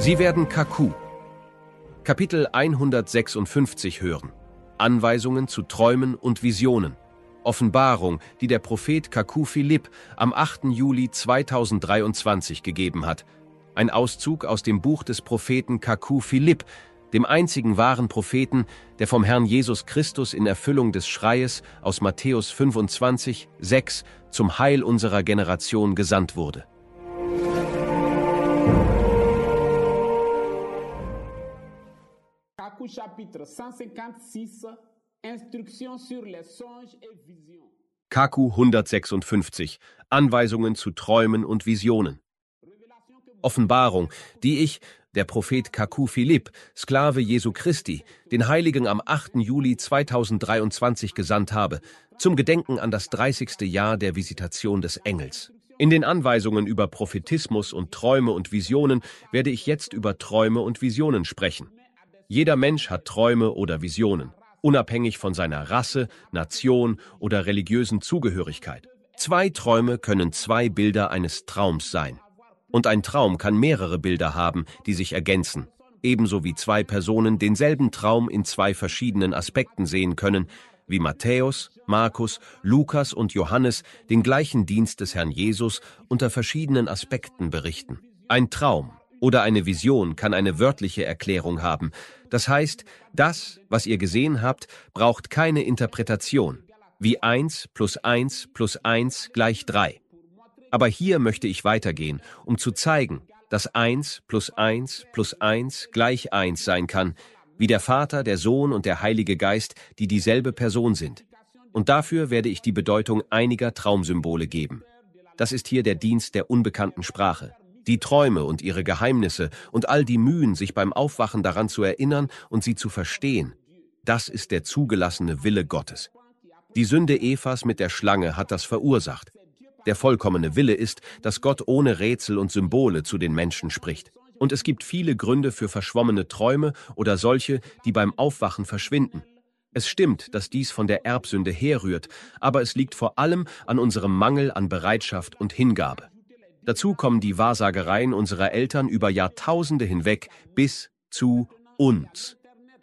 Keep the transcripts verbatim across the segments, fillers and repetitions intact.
Sie werden Kaku, Kapitel hundertsechsundfünfzig hören. Anweisungen zu Träumen und Visionen. Offenbarung, die der Prophet Kaku Philipp am achten Juli zweitausenddreiundzwanzig gegeben hat. Ein Auszug aus dem Buch des Propheten Kaku Philipp, dem einzigen wahren Propheten, der vom Herrn Jesus Christus in Erfüllung des Schreies aus Matthäus fünfundzwanzig, sechs zum Heil unserer Generation gesandt wurde. Kaku chapitre cent cinquante-six, Instruction sur les songes et visions. Kaku hundertsechsundfünfzig, Anweisungen zu Träumen und Visionen. Offenbarung, die ich, der Prophet Kaku Philipp, Sklave Jesu Christi, den Heiligen am achten Juli zweitausenddreiundzwanzig gesandt habe, zum Gedenken an das dreißigste Jahr der Visitation des Engels. In den Anweisungen über Prophetismus und Träume und Visionen werde ich jetzt über Träume und Visionen sprechen. Jeder Mensch hat Träume oder Visionen, unabhängig von seiner Rasse, Nation oder religiösen Zugehörigkeit. Zwei Träume können zwei Bilder eines Traums sein. Und ein Traum kann mehrere Bilder haben, die sich ergänzen, ebenso wie zwei Personen denselben Traum in zwei verschiedenen Aspekten sehen können, wie Matthäus, Markus, Lukas und Johannes den gleichen Dienst des Herrn Jesus unter verschiedenen Aspekten berichten. Ein Traum oder eine Vision kann eine wörtliche Erklärung haben. Das heißt, das, was ihr gesehen habt, braucht keine Interpretation, wie eins plus eins plus eins gleich drei. Aber hier möchte ich weitergehen, um zu zeigen, dass eins plus eins plus eins gleich eins sein kann, wie der Vater, der Sohn und der Heilige Geist, die dieselbe Person sind. Und dafür werde ich die Bedeutung einiger Traumsymbole geben. Das ist hier der Dienst der unbekannten Sprache. Die Träume und ihre Geheimnisse und all die Mühen, sich beim Aufwachen daran zu erinnern und sie zu verstehen, das ist der zugelassene Wille Gottes. Die Sünde Evas mit der Schlange hat das verursacht. Der vollkommene Wille ist, dass Gott ohne Rätsel und Symbole zu den Menschen spricht. Und es gibt viele Gründe für verschwommene Träume oder solche, die beim Aufwachen verschwinden. Es stimmt, dass dies von der Erbsünde herrührt, aber es liegt vor allem an unserem Mangel an Bereitschaft und Hingabe. Dazu kommen die Wahrsagereien unserer Eltern über Jahrtausende hinweg bis zu uns.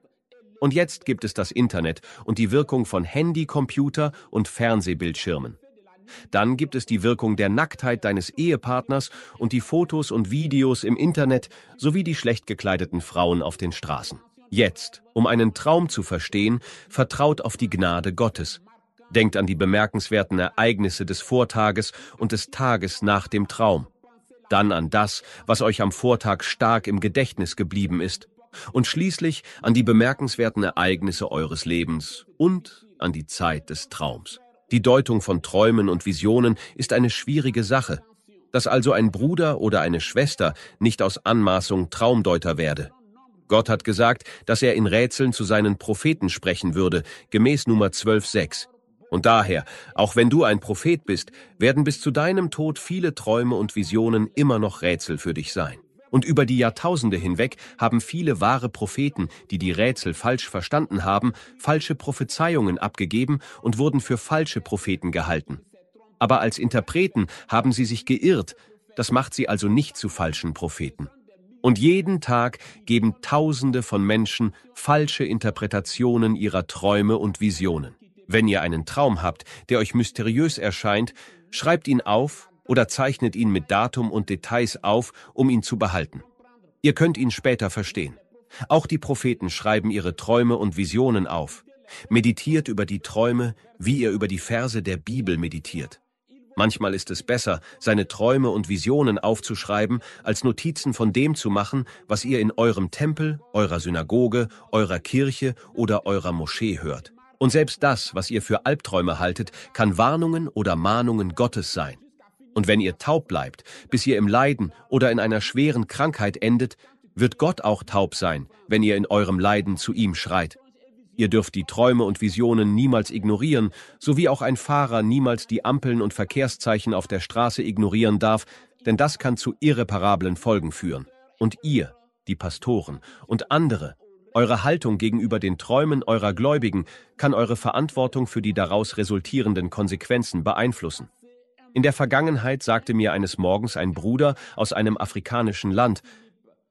Und jetzt gibt es das Internet und die Wirkung von Handy, Computer und Fernsehbildschirmen. Dann gibt es die Wirkung der Nacktheit deines Ehepartners und die Fotos und Videos im Internet sowie die schlecht gekleideten Frauen auf den Straßen. Jetzt, um einen Traum zu verstehen, vertraut auf die Gnade Gottes. Denkt an die bemerkenswerten Ereignisse des Vortages und des Tages nach dem Traum. Dann an das, was euch am Vortag stark im Gedächtnis geblieben ist. Und schließlich an die bemerkenswerten Ereignisse eures Lebens und an die Zeit des Traums. Die Deutung von Träumen und Visionen ist eine schwierige Sache, dass also ein Bruder oder eine Schwester nicht aus Anmaßung Traumdeuter werde. Gott hat gesagt, dass er in Rätseln zu seinen Propheten sprechen würde, gemäß Nummer zwölf sechs. Und daher, auch wenn du ein Prophet bist, werden bis zu deinem Tod viele Träume und Visionen immer noch Rätsel für dich sein. Und über die Jahrtausende hinweg haben viele wahre Propheten, die die Rätsel falsch verstanden haben, falsche Prophezeiungen abgegeben und wurden für falsche Propheten gehalten. Aber als Interpreten haben sie sich geirrt, das macht sie also nicht zu falschen Propheten. Und jeden Tag geben Tausende von Menschen falsche Interpretationen ihrer Träume und Visionen. Wenn ihr einen Traum habt, der euch mysteriös erscheint, schreibt ihn auf oder zeichnet ihn mit Datum und Details auf, um ihn zu behalten. Ihr könnt ihn später verstehen. Auch die Propheten schreiben ihre Träume und Visionen auf. Meditiert über die Träume, wie ihr über die Verse der Bibel meditiert. Manchmal ist es besser, seine Träume und Visionen aufzuschreiben, als Notizen von dem zu machen, was ihr in eurem Tempel, eurer Synagoge, eurer Kirche oder eurer Moschee hört. Und selbst das, was ihr für Albträume haltet, kann Warnungen oder Mahnungen Gottes sein. Und wenn ihr taub bleibt, bis ihr im Leiden oder in einer schweren Krankheit endet, wird Gott auch taub sein, wenn ihr in eurem Leiden zu ihm schreit. Ihr dürft die Träume und Visionen niemals ignorieren, so wie auch ein Fahrer niemals die Ampeln und Verkehrszeichen auf der Straße ignorieren darf, denn das kann zu irreparablen Folgen führen. Und ihr, die Pastoren und andere, eure Haltung gegenüber den Träumen eurer Gläubigen kann eure Verantwortung für die daraus resultierenden Konsequenzen beeinflussen. In der Vergangenheit sagte mir eines Morgens ein Bruder aus einem afrikanischen Land: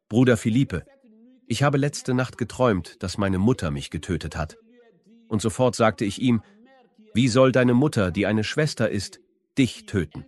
Bruder Philippe, ich habe letzte Nacht geträumt, dass meine Mutter mich getötet hat. Und sofort sagte ich ihm, wie soll deine Mutter, die eine Schwester ist, dich töten?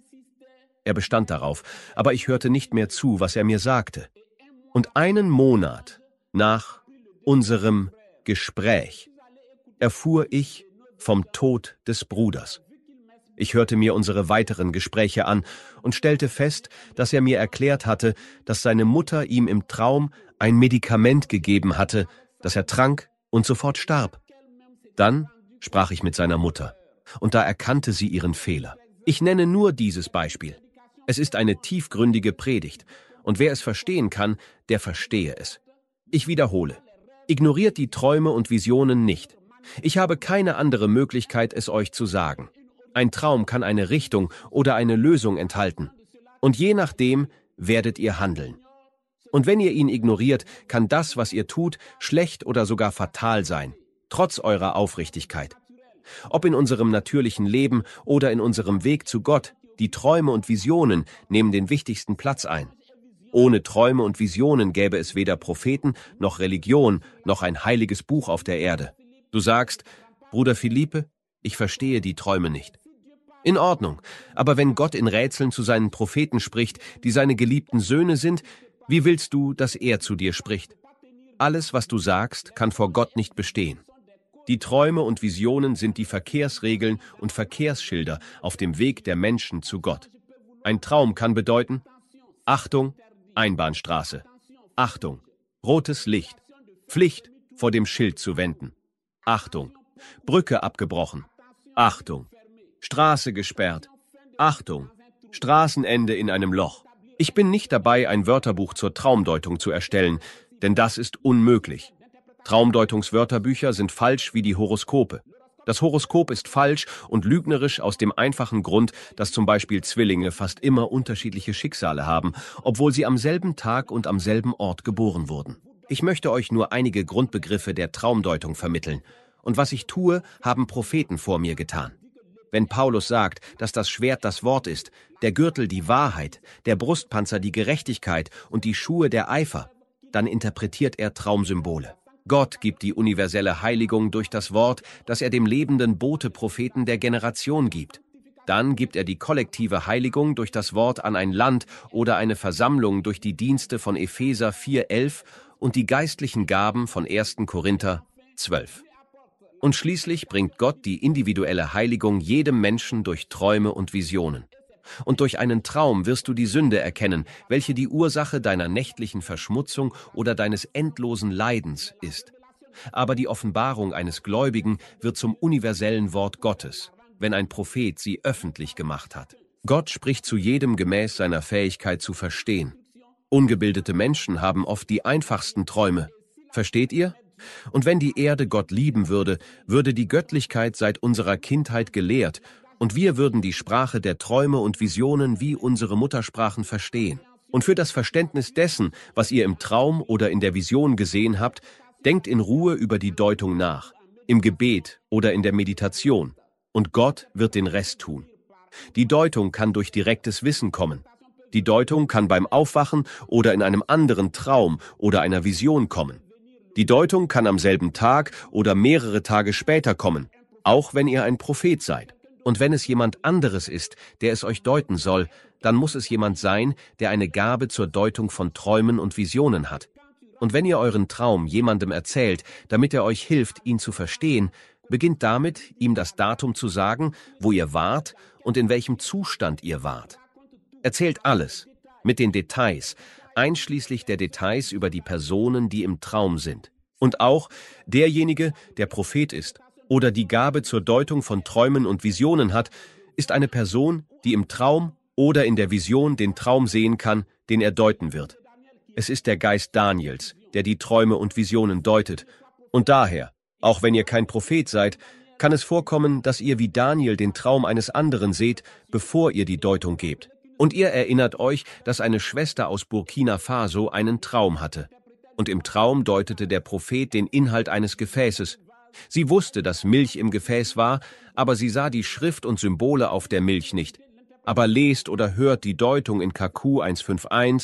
Er bestand darauf, aber ich hörte nicht mehr zu, was er mir sagte. Und einen Monat nach unserem Gespräch erfuhr ich vom Tod des Bruders. Ich hörte mir unsere weiteren Gespräche an und stellte fest, dass er mir erklärt hatte, dass seine Mutter ihm im Traum ein Medikament gegeben hatte, das er trank und sofort starb. Dann sprach ich mit seiner Mutter, und da erkannte sie ihren Fehler. Ich nenne nur dieses Beispiel. Es ist eine tiefgründige Predigt, und wer es verstehen kann, der verstehe es. Ich wiederhole, ignoriert die Träume und Visionen nicht. Ich habe keine andere Möglichkeit, es euch zu sagen. Ein Traum kann eine Richtung oder eine Lösung enthalten. Und je nachdem werdet ihr handeln. Und wenn ihr ihn ignoriert, kann das, was ihr tut, schlecht oder sogar fatal sein, trotz eurer Aufrichtigkeit. Ob in unserem natürlichen Leben oder in unserem Weg zu Gott, die Träume und Visionen nehmen den wichtigsten Platz ein. Ohne Träume und Visionen gäbe es weder Propheten, noch Religion, noch ein heiliges Buch auf der Erde. Du sagst, Bruder Philippe, ich verstehe die Träume nicht. In Ordnung, aber wenn Gott in Rätseln zu seinen Propheten spricht, die seine geliebten Söhne sind, wie willst du, dass er zu dir spricht? Alles, was du sagst, kann vor Gott nicht bestehen. Die Träume und Visionen sind die Verkehrsregeln und Verkehrsschilder auf dem Weg der Menschen zu Gott. Ein Traum kann bedeuten, Achtung, Einbahnstraße. Achtung, rotes Licht. Pflicht, vor dem Schild zu wenden. Achtung, Brücke abgebrochen. Achtung, Straße gesperrt. Achtung, Straßenende in einem Loch. Ich bin nicht dabei, ein Wörterbuch zur Traumdeutung zu erstellen, denn das ist unmöglich. Traumdeutungswörterbücher sind falsch wie die Horoskope. Das Horoskop ist falsch und lügnerisch aus dem einfachen Grund, dass zum Beispiel Zwillinge fast immer unterschiedliche Schicksale haben, obwohl sie am selben Tag und am selben Ort geboren wurden. Ich möchte euch nur einige Grundbegriffe der Traumdeutung vermitteln. Und was ich tue, haben Propheten vor mir getan. Wenn Paulus sagt, dass das Schwert das Wort ist, der Gürtel die Wahrheit, der Brustpanzer die Gerechtigkeit und die Schuhe der Eifer, dann interpretiert er Traumsymbole. Gott gibt die universelle Heiligung durch das Wort, das er dem lebenden Bote-Propheten der Generation gibt. Dann gibt er die kollektive Heiligung durch das Wort an ein Land oder eine Versammlung durch die Dienste von Epheser vier elf und die geistlichen Gaben von ersten Korinther zwölf. Und schließlich bringt Gott die individuelle Heiligung jedem Menschen durch Träume und Visionen. Und durch einen Traum wirst du die Sünde erkennen, welche die Ursache deiner nächtlichen Verschmutzung oder deines endlosen Leidens ist. Aber die Offenbarung eines Gläubigen wird zum universellen Wort Gottes, wenn ein Prophet sie öffentlich gemacht hat. Gott spricht zu jedem gemäß seiner Fähigkeit zu verstehen. Ungebildete Menschen haben oft die einfachsten Träume. Versteht ihr? Und wenn die Erde Gott lieben würde, würde die Göttlichkeit seit unserer Kindheit gelehrt, und wir würden die Sprache der Träume und Visionen wie unsere Muttersprachen verstehen. Und für das Verständnis dessen, was ihr im Traum oder in der Vision gesehen habt, denkt in Ruhe über die Deutung nach, im Gebet oder in der Meditation, und Gott wird den Rest tun. Die Deutung kann durch direktes Wissen kommen. Die Deutung kann beim Aufwachen oder in einem anderen Traum oder einer Vision kommen. Die Deutung kann am selben Tag oder mehrere Tage später kommen, auch wenn ihr ein Prophet seid. Und wenn es jemand anderes ist, der es euch deuten soll, dann muss es jemand sein, der eine Gabe zur Deutung von Träumen und Visionen hat. Und wenn ihr euren Traum jemandem erzählt, damit er euch hilft, ihn zu verstehen, beginnt damit, ihm das Datum zu sagen, wo ihr wart und in welchem Zustand ihr wart. Erzählt alles, mit den Details, einschließlich der Details über die Personen, die im Traum sind. Und auch derjenige, der Prophet ist oder die Gabe zur Deutung von Träumen und Visionen hat, ist eine Person, die im Traum oder in der Vision den Traum sehen kann, den er deuten wird. Es ist der Geist Daniels, der die Träume und Visionen deutet. Und daher, auch wenn ihr kein Prophet seid, kann es vorkommen, dass ihr wie Daniel den Traum eines anderen seht, bevor ihr die Deutung gebt. Und ihr erinnert euch, dass eine Schwester aus Burkina Faso einen Traum hatte. Und im Traum deutete der Prophet den Inhalt eines Gefäßes. Sie wusste, dass Milch im Gefäß war, aber sie sah die Schrift und Symbole auf der Milch nicht. Aber lest oder hört die Deutung in K Q hundertfünfundsechzig,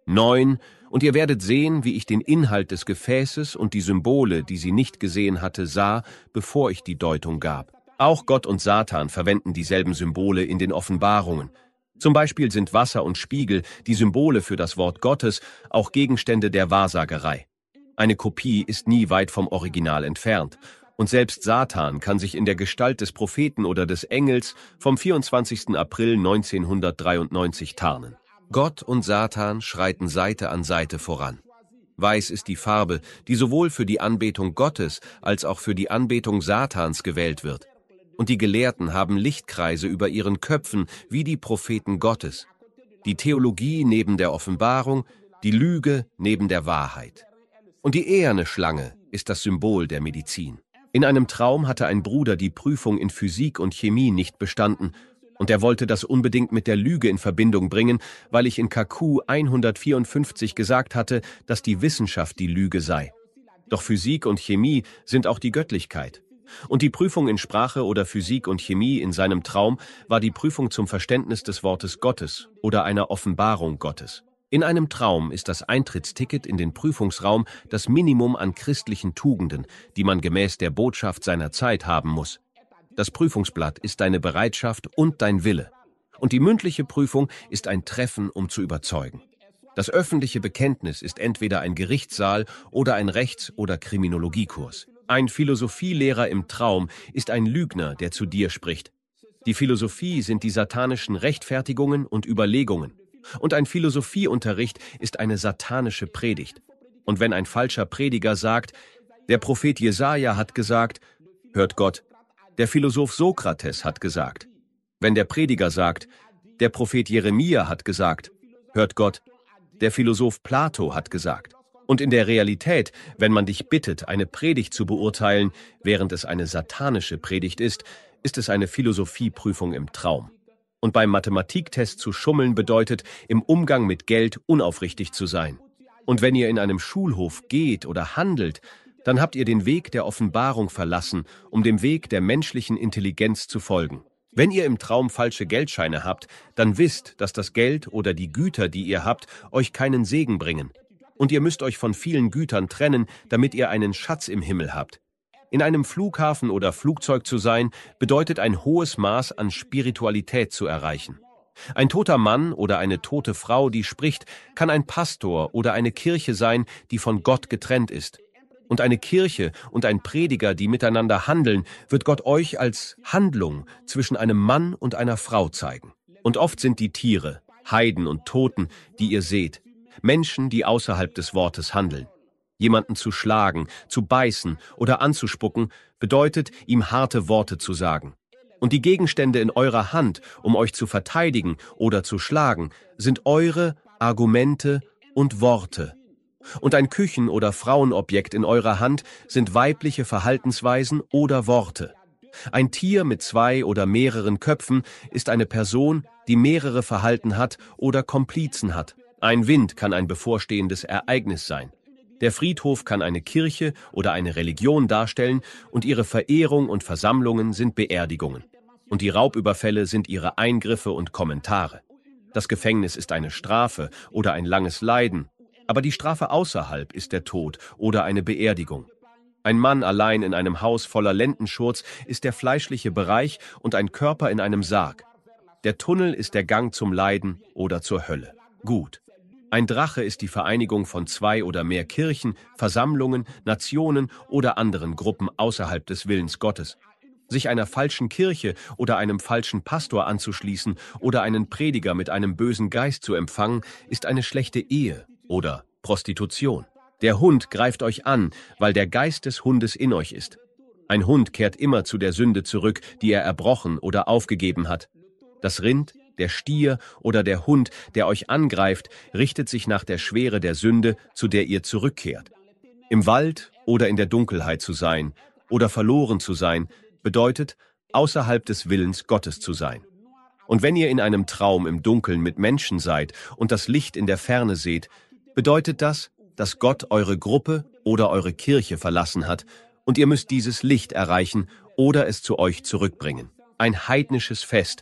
Neun, und ihr werdet sehen, wie ich den Inhalt des Gefäßes und die Symbole, die sie nicht gesehen hatte, sah, bevor ich die Deutung gab. Auch Gott und Satan verwenden dieselben Symbole in den Offenbarungen. Zum Beispiel sind Wasser und Spiegel, die Symbole für das Wort Gottes, auch Gegenstände der Wahrsagerei. Eine Kopie ist nie weit vom Original entfernt. Und selbst Satan kann sich in der Gestalt des Propheten oder des Engels vom vierundzwanzigsten April neunzehnhundertdreiundneunzig tarnen. Gott und Satan schreiten Seite an Seite voran. Weiß ist die Farbe, die sowohl für die Anbetung Gottes als auch für die Anbetung Satans gewählt wird. Und die Gelehrten haben Lichtkreise über ihren Köpfen wie die Propheten Gottes. Die Theologie neben der Offenbarung, die Lüge neben der Wahrheit. Und die eherne Schlange ist das Symbol der Medizin. In einem Traum hatte ein Bruder die Prüfung in Physik und Chemie nicht bestanden, und er wollte das unbedingt mit der Lüge in Verbindung bringen, weil ich in K Q hundertvierundfünfzig gesagt hatte, dass die Wissenschaft die Lüge sei. Doch Physik und Chemie sind auch die Göttlichkeit. Und die Prüfung in Sprache oder Physik und Chemie in seinem Traum war die Prüfung zum Verständnis des Wortes Gottes oder einer Offenbarung Gottes. In einem Traum ist das Eintrittsticket in den Prüfungsraum das Minimum an christlichen Tugenden, die man gemäß der Botschaft seiner Zeit haben muss. Das Prüfungsblatt ist deine Bereitschaft und dein Wille. Und die mündliche Prüfung ist ein Treffen, um zu überzeugen. Das öffentliche Bekenntnis ist entweder ein Gerichtssaal oder ein Rechts- oder Kriminologiekurs. Ein Philosophielehrer im Traum ist ein Lügner, der zu dir spricht. Die Philosophie sind die satanischen Rechtfertigungen und Überlegungen. Und ein Philosophieunterricht ist eine satanische Predigt. Und wenn ein falscher Prediger sagt, der Prophet Jesaja hat gesagt, hört Gott, der Philosoph Sokrates hat gesagt. Wenn der Prediger sagt, der Prophet Jeremia hat gesagt, hört Gott, der Philosoph Plato hat gesagt. Und in der Realität, wenn man dich bittet, eine Predigt zu beurteilen, während es eine satanische Predigt ist, ist es eine Philosophieprüfung im Traum. Und beim Mathematiktest zu schummeln bedeutet, im Umgang mit Geld unaufrichtig zu sein. Und wenn ihr in einem Schulhof geht oder handelt, dann habt ihr den Weg der Offenbarung verlassen, um dem Weg der menschlichen Intelligenz zu folgen. Wenn ihr im Traum falsche Geldscheine habt, dann wisst, dass das Geld oder die Güter, die ihr habt, euch keinen Segen bringen. Und ihr müsst euch von vielen Gütern trennen, damit ihr einen Schatz im Himmel habt. In einem Flughafen oder Flugzeug zu sein, bedeutet ein hohes Maß an Spiritualität zu erreichen. Ein toter Mann oder eine tote Frau, die spricht, kann ein Pastor oder eine Kirche sein, die von Gott getrennt ist. Und eine Kirche und ein Prediger, die miteinander handeln, wird Gott euch als Handlung zwischen einem Mann und einer Frau zeigen. Und oft sind die Tiere, Heiden und Toten, die ihr seht, Menschen, die außerhalb des Wortes handeln. Jemanden zu schlagen, zu beißen oder anzuspucken, bedeutet, ihm harte Worte zu sagen. Und die Gegenstände in eurer Hand, um euch zu verteidigen oder zu schlagen, sind eure Argumente und Worte. Und ein Küchen- oder Frauenobjekt in eurer Hand sind weibliche Verhaltensweisen oder Worte. Ein Tier mit zwei oder mehreren Köpfen ist eine Person, die mehrere Verhalten hat oder Komplizen hat. Ein Wind kann ein bevorstehendes Ereignis sein. Der Friedhof kann eine Kirche oder eine Religion darstellen und ihre Verehrung und Versammlungen sind Beerdigungen. Und die Raubüberfälle sind ihre Eingriffe und Kommentare. Das Gefängnis ist eine Strafe oder ein langes Leiden. Aber die Strafe außerhalb ist der Tod oder eine Beerdigung. Ein Mann allein in einem Haus voller Lendenschurz ist der fleischliche Bereich und ein Körper in einem Sarg. Der Tunnel ist der Gang zum Leiden oder zur Hölle. Gut. Ein Drache ist die Vereinigung von zwei oder mehr Kirchen, Versammlungen, Nationen oder anderen Gruppen außerhalb des Willens Gottes. Sich einer falschen Kirche oder einem falschen Pastor anzuschließen oder einen Prediger mit einem bösen Geist zu empfangen, ist eine schlechte Ehe oder Prostitution. Der Hund greift euch an, weil der Geist des Hundes in euch ist. Ein Hund kehrt immer zu der Sünde zurück, die er erbrochen oder aufgegeben hat. Das Rind, der Stier oder der Hund, der euch angreift, richtet sich nach der Schwere der Sünde, zu der ihr zurückkehrt. Im Wald oder in der Dunkelheit zu sein oder verloren zu sein, bedeutet, außerhalb des Willens Gottes zu sein. Und wenn ihr in einem Traum im Dunkeln mit Menschen seid und das Licht in der Ferne seht, bedeutet das, dass Gott eure Gruppe oder eure Kirche verlassen hat und ihr müsst dieses Licht erreichen oder es zu euch zurückbringen. Ein heidnisches Fest,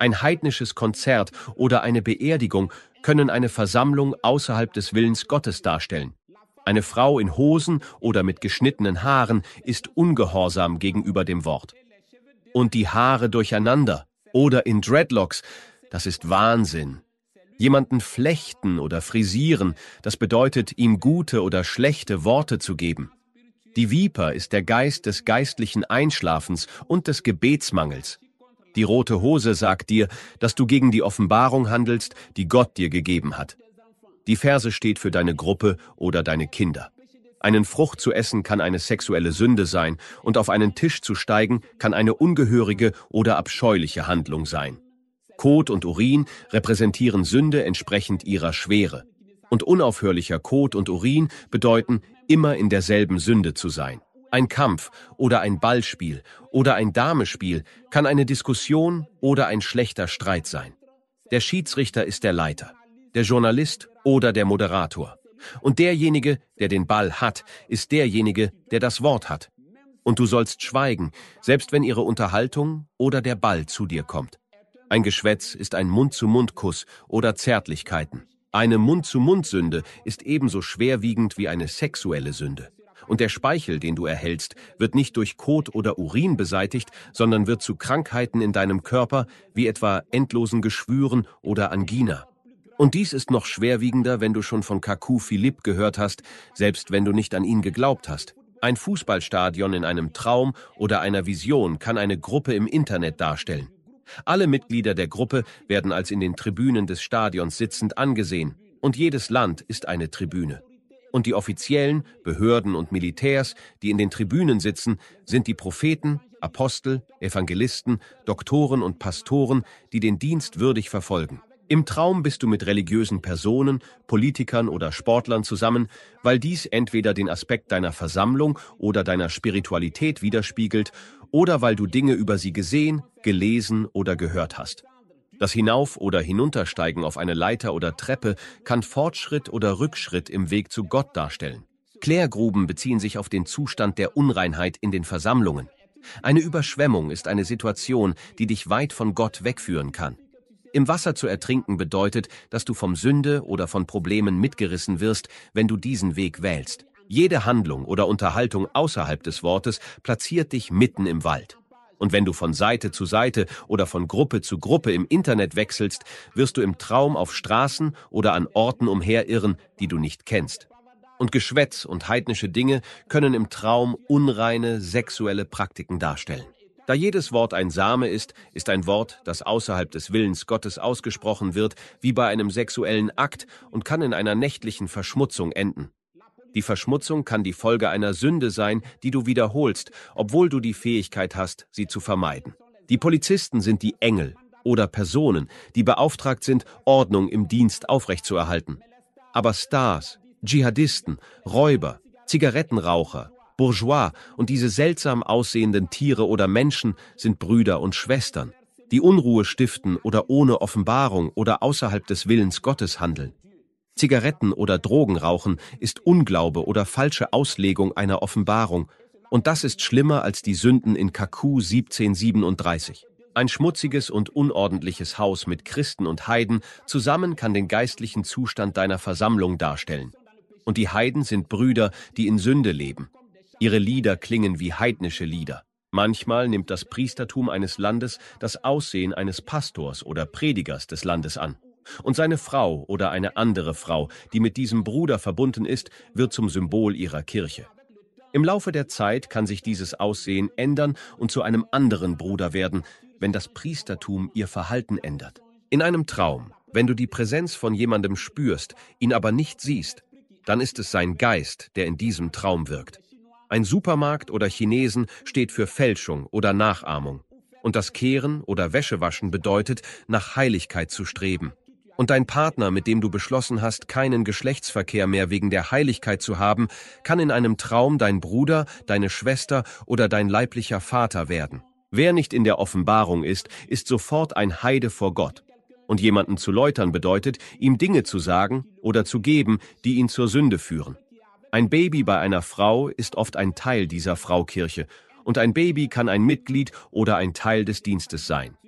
Ein heidnisches Konzert oder eine Beerdigung können eine Versammlung außerhalb des Willens Gottes darstellen. Eine Frau in Hosen oder mit geschnittenen Haaren ist ungehorsam gegenüber dem Wort. Und die Haare durcheinander oder in Dreadlocks, das ist Wahnsinn. Jemanden flechten oder frisieren, das bedeutet, ihm gute oder schlechte Worte zu geben. Die Viper ist der Geist des geistlichen Einschlafens und des Gebetsmangels. Die rote Hose sagt dir, dass du gegen die Offenbarung handelst, die Gott dir gegeben hat. Die Ferse steht für deine Gruppe oder deine Kinder. Einen Frucht zu essen kann eine sexuelle Sünde sein und auf einen Tisch zu steigen kann eine ungehörige oder abscheuliche Handlung sein. Kot und Urin repräsentieren Sünde entsprechend ihrer Schwere. Und unaufhörlicher Kot und Urin bedeuten, immer in derselben Sünde zu sein. Ein Kampf oder ein Ballspiel oder ein Damespiel kann eine Diskussion oder ein schlechter Streit sein. Der Schiedsrichter ist der Leiter, der Journalist oder der Moderator. Und derjenige, der den Ball hat, ist derjenige, der das Wort hat. Und du sollst schweigen, selbst wenn ihre Unterhaltung oder der Ball zu dir kommt. Ein Geschwätz ist ein Mund-zu-Mund-Kuss oder Zärtlichkeiten. Eine Mund-zu-Mund-Sünde ist ebenso schwerwiegend wie eine sexuelle Sünde. Und der Speichel, den du erhältst, wird nicht durch Kot oder Urin beseitigt, sondern wird zu Krankheiten in deinem Körper, wie etwa endlosen Geschwüren oder Angina. Und dies ist noch schwerwiegender, wenn du schon von Kaku Philipp gehört hast, selbst wenn du nicht an ihn geglaubt hast. Ein Fußballstadion in einem Traum oder einer Vision kann eine Gruppe im Internet darstellen. Alle Mitglieder der Gruppe werden als in den Tribünen des Stadions sitzend angesehen, und jedes Land ist eine Tribüne. Und die Offiziellen, Behörden und Militärs, die in den Tribünen sitzen, sind die Propheten, Apostel, Evangelisten, Doktoren und Pastoren, die den Dienst würdig verfolgen. Im Traum bist du mit religiösen Personen, Politikern oder Sportlern zusammen, weil dies entweder den Aspekt deiner Versammlung oder deiner Spiritualität widerspiegelt oder weil du Dinge über sie gesehen, gelesen oder gehört hast. Das Hinauf- oder Hinuntersteigen auf eine Leiter oder Treppe kann Fortschritt oder Rückschritt im Weg zu Gott darstellen. Klärgruben beziehen sich auf den Zustand der Unreinheit in den Versammlungen. Eine Überschwemmung ist eine Situation, die dich weit von Gott wegführen kann. Im Wasser zu ertrinken bedeutet, dass du vom Sünde oder von Problemen mitgerissen wirst, wenn du diesen Weg wählst. Jede Handlung oder Unterhaltung außerhalb des Wortes platziert dich mitten im Wald. Und wenn du von Seite zu Seite oder von Gruppe zu Gruppe im Internet wechselst, wirst du im Traum auf Straßen oder an Orten umherirren, die du nicht kennst. Und Geschwätz und heidnische Dinge können im Traum unreine sexuelle Praktiken darstellen. Da jedes Wort ein Same ist, ist ein Wort, das außerhalb des Willens Gottes ausgesprochen wird, wie bei einem sexuellen Akt und kann in einer nächtlichen Verschmutzung enden. Die Verschmutzung kann die Folge einer Sünde sein, die du wiederholst, obwohl du die Fähigkeit hast, sie zu vermeiden. Die Polizisten sind die Engel oder Personen, die beauftragt sind, Ordnung im Dienst aufrechtzuerhalten. Aber Stars, Dschihadisten, Räuber, Zigarettenraucher, Bourgeois und diese seltsam aussehenden Tiere oder Menschen sind Brüder und Schwestern, die Unruhe stiften oder ohne Offenbarung oder außerhalb des Willens Gottes handeln. Zigaretten oder Drogenrauchen ist Unglaube oder falsche Auslegung einer Offenbarung, und das ist schlimmer als die Sünden in Kaku siebzehn siebenunddreißig. Ein schmutziges und unordentliches Haus mit Christen und Heiden zusammen kann den geistlichen Zustand deiner Versammlung darstellen. Und die Heiden sind Brüder, die in Sünde leben. Ihre Lieder klingen wie heidnische Lieder. Manchmal nimmt das Priestertum eines Landes das Aussehen eines Pastors oder Predigers des Landes an. Und seine Frau oder eine andere Frau, die mit diesem Bruder verbunden ist, wird zum Symbol ihrer Kirche. Im Laufe der Zeit kann sich dieses Aussehen ändern und zu einem anderen Bruder werden, wenn das Priestertum ihr Verhalten ändert. In einem Traum, wenn du die Präsenz von jemandem spürst, ihn aber nicht siehst, dann ist es sein Geist, der in diesem Traum wirkt. Ein Supermarkt oder Chinesen steht für Fälschung oder Nachahmung. Und das Kehren oder Wäschewaschen bedeutet, nach Heiligkeit zu streben. Und dein Partner, mit dem du beschlossen hast, keinen Geschlechtsverkehr mehr wegen der Heiligkeit zu haben, kann in einem Traum dein Bruder, deine Schwester oder dein leiblicher Vater werden. Wer nicht in der Offenbarung ist, ist sofort ein Heide vor Gott. Und jemanden zu läutern bedeutet, ihm Dinge zu sagen oder zu geben, die ihn zur Sünde führen. Ein Baby bei einer Frau ist oft ein Teil dieser Fraukirche, und ein Baby kann ein Mitglied oder ein Teil des Dienstes sein.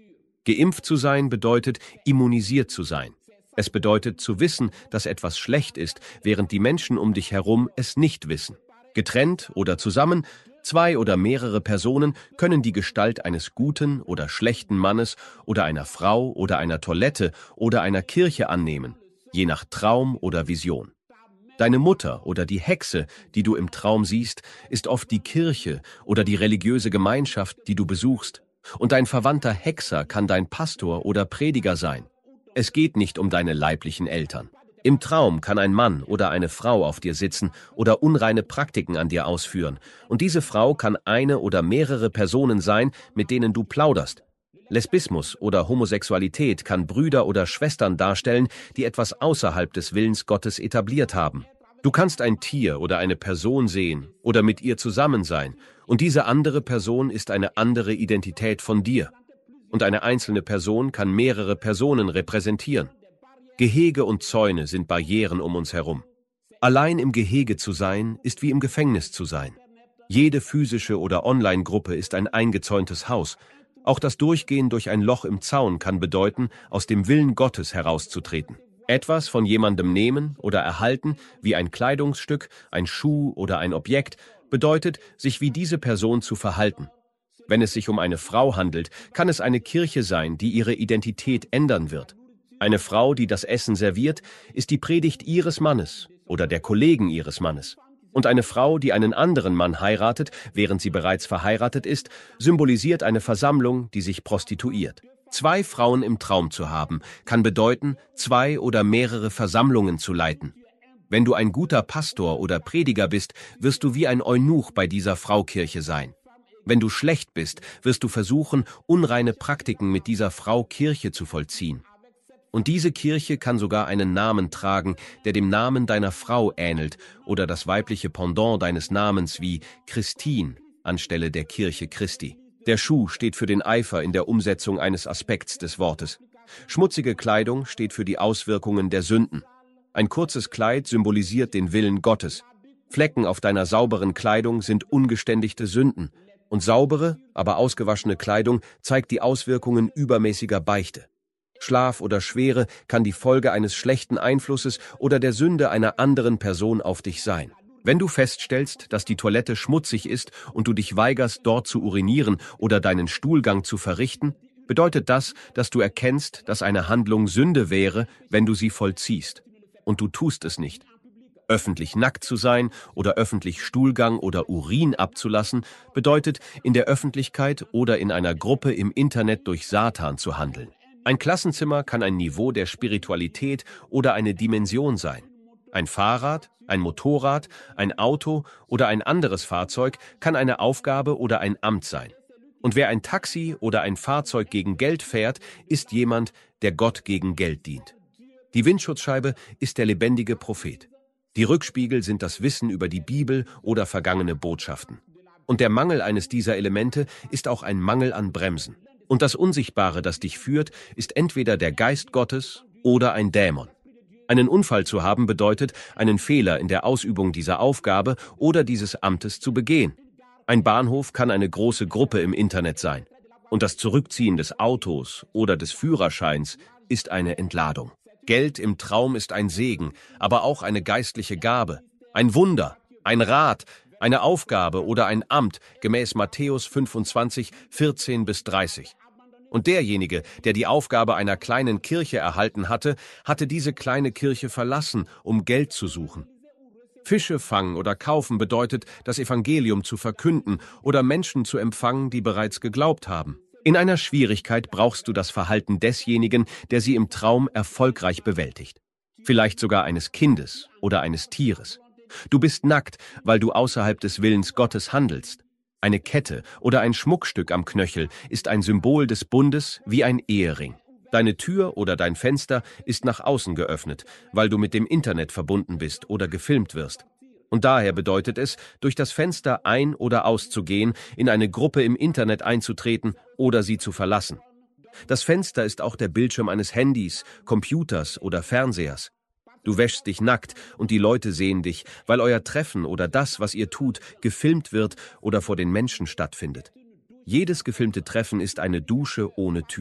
Geimpft zu sein bedeutet, immunisiert zu sein. Es bedeutet zu wissen, dass etwas schlecht ist, während die Menschen um dich herum es nicht wissen. Getrennt oder zusammen, zwei oder mehrere Personen können die Gestalt eines guten oder schlechten Mannes oder einer Frau oder einer Toilette oder einer Kirche annehmen, je nach Traum oder Vision. Deine Mutter oder die Hexe, die du im Traum siehst, ist oft die Kirche oder die religiöse Gemeinschaft, die du besuchst. Und dein verwandter Hexer kann dein Pastor oder Prediger sein. Es geht nicht um deine leiblichen Eltern. Im Traum kann ein Mann oder eine Frau auf dir sitzen oder unreine Praktiken an dir ausführen. Und diese Frau kann eine oder mehrere Personen sein, mit denen du plauderst. Lesbismus oder Homosexualität kann Brüder oder Schwestern darstellen, die etwas außerhalb des Willens Gottes etabliert haben. Du kannst ein Tier oder eine Person sehen oder mit ihr zusammen sein, und diese andere Person ist eine andere Identität von dir. Und eine einzelne Person kann mehrere Personen repräsentieren. Gehege und Zäune sind Barrieren um uns herum. Allein im Gehege zu sein, ist wie im Gefängnis zu sein. Jede physische oder Online-Gruppe ist ein eingezäuntes Haus. Auch das Durchgehen durch ein Loch im Zaun kann bedeuten, aus dem Willen Gottes herauszutreten. Etwas von jemandem nehmen oder erhalten, wie ein Kleidungsstück, ein Schuh oder ein Objekt, bedeutet, sich wie diese Person zu verhalten. Wenn es sich um eine Frau handelt, kann es eine Kirche sein, die ihre Identität ändern wird. Eine Frau, die das Essen serviert, ist die Predigt ihres Mannes oder der Kollegen ihres Mannes. Und eine Frau, die einen anderen Mann heiratet, während sie bereits verheiratet ist, symbolisiert eine Versammlung, die sich prostituiert. Zwei Frauen im Traum zu haben, kann bedeuten, zwei oder mehrere Versammlungen zu leiten. Wenn du ein guter Pastor oder Prediger bist, wirst du wie ein Eunuch bei dieser Fraukirche sein. Wenn du schlecht bist, wirst du versuchen, unreine Praktiken mit dieser Fraukirche zu vollziehen. Und diese Kirche kann sogar einen Namen tragen, der dem Namen deiner Frau ähnelt oder das weibliche Pendant deines Namens wie Christine anstelle der Kirche Christi. Der Schuh steht für den Eifer in der Umsetzung eines Aspekts des Wortes. Schmutzige Kleidung steht für die Auswirkungen der Sünden. Ein kurzes Kleid symbolisiert den Willen Gottes. Flecken auf deiner sauberen Kleidung sind ungeständigte Sünden. Und saubere, aber ausgewaschene Kleidung zeigt die Auswirkungen übermäßiger Beichte. Schlaf oder Schwere kann die Folge eines schlechten Einflusses oder der Sünde einer anderen Person auf dich sein. Wenn du feststellst, dass die Toilette schmutzig ist und du dich weigerst, dort zu urinieren oder deinen Stuhlgang zu verrichten, bedeutet das, dass du erkennst, dass eine Handlung Sünde wäre, wenn du sie vollziehst. Und du tust es nicht. Öffentlich nackt zu sein oder öffentlich Stuhlgang oder Urin abzulassen, bedeutet, in der Öffentlichkeit oder in einer Gruppe im Internet durch Satan zu handeln. Ein Klassenzimmer kann ein Niveau der Spiritualität oder eine Dimension sein. Ein Fahrrad, ein Motorrad, ein Auto oder ein anderes Fahrzeug kann eine Aufgabe oder ein Amt sein. Und wer ein Taxi oder ein Fahrzeug gegen Geld fährt, ist jemand, der Gott gegen Geld dient. Die Windschutzscheibe ist der lebendige Prophet. Die Rückspiegel sind das Wissen über die Bibel oder vergangene Botschaften. Und der Mangel eines dieser Elemente ist auch ein Mangel an Bremsen. Und das Unsichtbare, das dich führt, ist entweder der Geist Gottes oder ein Dämon. Einen Unfall zu haben bedeutet, einen Fehler in der Ausübung dieser Aufgabe oder dieses Amtes zu begehen. Ein Bahnhof kann eine große Gruppe im Internet sein. Und das Zurückziehen des Autos oder des Führerscheins ist eine Entladung. Geld im Traum ist ein Segen, aber auch eine geistliche Gabe, ein Wunder, ein Rat, eine Aufgabe oder ein Amt, gemäß Matthäus fünfundzwanzig, vierzehn bis dreißig. Und derjenige, der die Aufgabe einer kleinen Kirche erhalten hatte, hatte diese kleine Kirche verlassen, um Geld zu suchen. Fische fangen oder kaufen bedeutet, das Evangelium zu verkünden oder Menschen zu empfangen, die bereits geglaubt haben. In einer Schwierigkeit brauchst du das Verhalten desjenigen, der sie im Traum erfolgreich bewältigt. Vielleicht sogar eines Kindes oder eines Tieres. Du bist nackt, weil du außerhalb des Willens Gottes handelst. Eine Kette oder ein Schmuckstück am Knöchel ist ein Symbol des Bundes wie ein Ehering. Deine Tür oder dein Fenster ist nach außen geöffnet, weil du mit dem Internet verbunden bist oder gefilmt wirst. Und daher bedeutet es, durch das Fenster ein- oder auszugehen, in eine Gruppe im Internet einzutreten oder sie zu verlassen. Das Fenster ist auch der Bildschirm eines Handys, Computers oder Fernsehers. Du wäschst dich nackt und die Leute sehen dich, weil euer Treffen oder das, was ihr tut, gefilmt wird oder vor den Menschen stattfindet. Jedes gefilmte Treffen ist eine Dusche ohne Tür.